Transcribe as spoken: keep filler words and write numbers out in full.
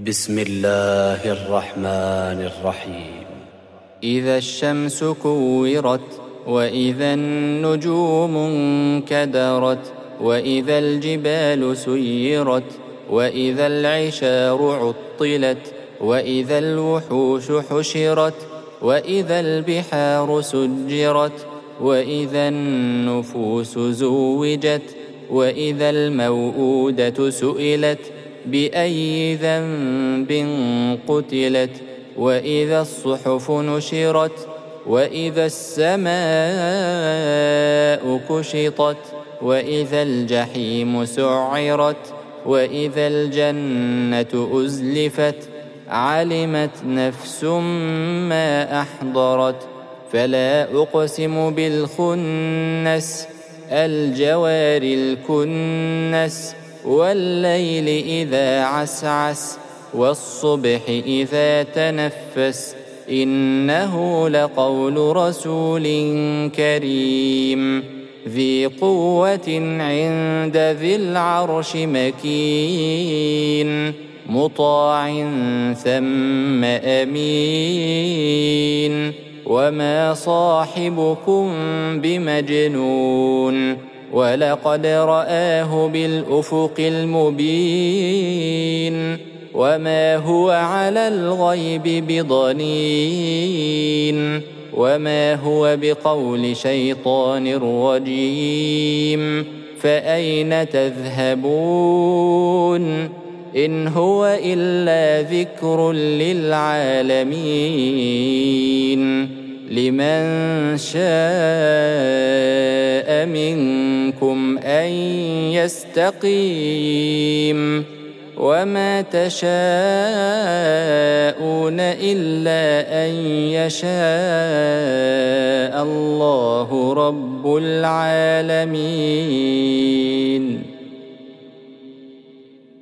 بسم الله الرحمن الرحيم. إذا الشمس كورت، وإذا النجوم انكدرت، وإذا الجبال سيرت، وإذا العشار عطلت، وإذا الوحوش حشرت، وإذا البحار سجرت، وإذا النفوس زوجت، وإذا الموءودة سئلت بأي ذنب قتلت، وإذا الصحف نشرت، وإذا السماء كشطت، وإذا الجحيم سعرت، وإذا الجنة أزلفت، علمت نفس ما أحضرت. فلا أقسم بالخنس، الجوار الكنس، والليل إذا عسعس، والصبح إذا تنفس، إنه لقول رسول كريم ذي قوة عند ذي العرش مكين، مطاع ثم أمين. وما صاحبكم بمجنون، ولقد رآه بالأفق المبين، وما هو على الغيب بضنين، وما هو بقول شيطان رجيم. فأين تذهبون؟ إن هو إلا ذكر للعالمين، لمن شاء منكم أن يستقيم. وما تشاءون إلا أن يشاء الله رب العالمين.